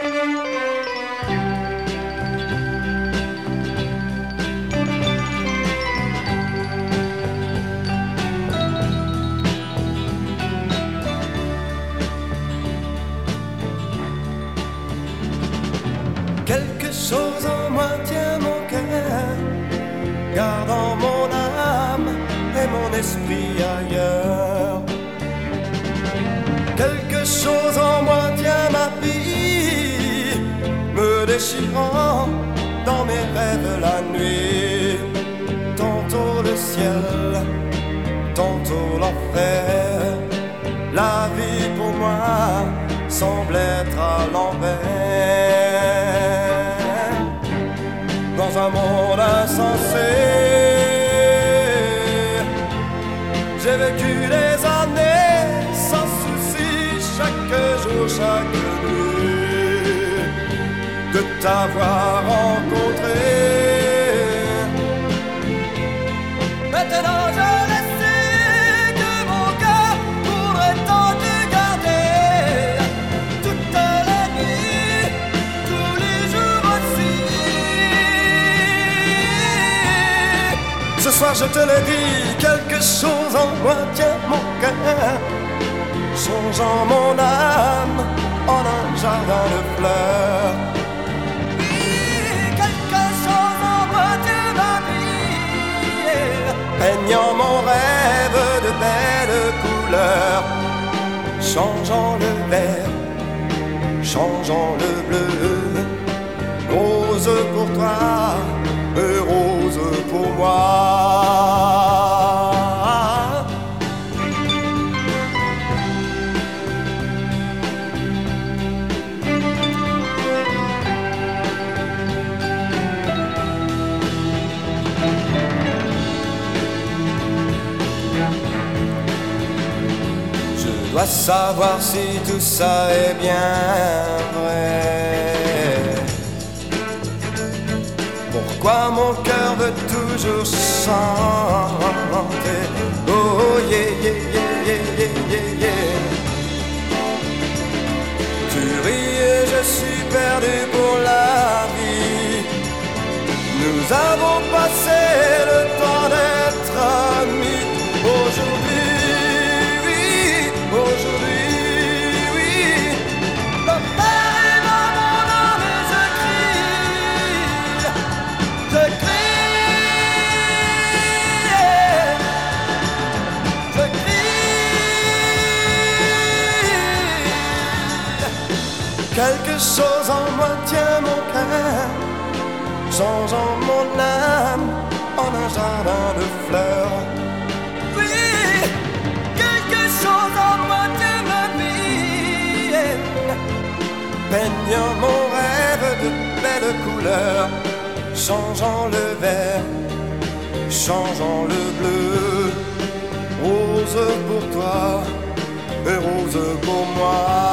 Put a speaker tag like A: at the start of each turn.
A: Quelque chose en moi tient mon cœur, gardant mon âme et mon esprit ailleurs. Quelque chose en moi tient ma vie, me déchirant dans mes rêves la nuit. Tantôt le ciel, tantôt l'enfer. La vie pour moi semble être à l'envers. Dans un monde insensé, j'ai vécu des années sans souci, chaque jour, chaque nuit, de t'avoir rencontré. Maintenant je le sais que mon cœur pourrait tant te garder toute la nuit, tous les jours aussi. Ce soir je te le dis, quelque chose en moi tient mon cœur, changeant mon âme en un jardin de fleurs. Oui, quelque chose en moi tient ma vie, peignant mon rêve de belles couleurs, changeant le vert, changeant le bleu, rose pour toi, rose pour moi. Je dois savoir si tout ça est bien vrai. Pourquoi mon cœur veut toujours chanter? Oh yeah yeah yeah yeah yeah yeah. Tu ris et je suis perdu pour la vie. Nous avons passé le temps d'être amis. Aujourd'hui, oui, aujourd'hui, oui. Papa est dans mon âme et je crie. Je crie. Quelque chose en moi tient mon cœur, changeant mon âme en un jardin de fleurs. Oui, quelque chose en moi tient ma vie, peignant mon rêve de belles couleurs, changeant le vert, changeant le bleu, rose pour toi et rose pour moi.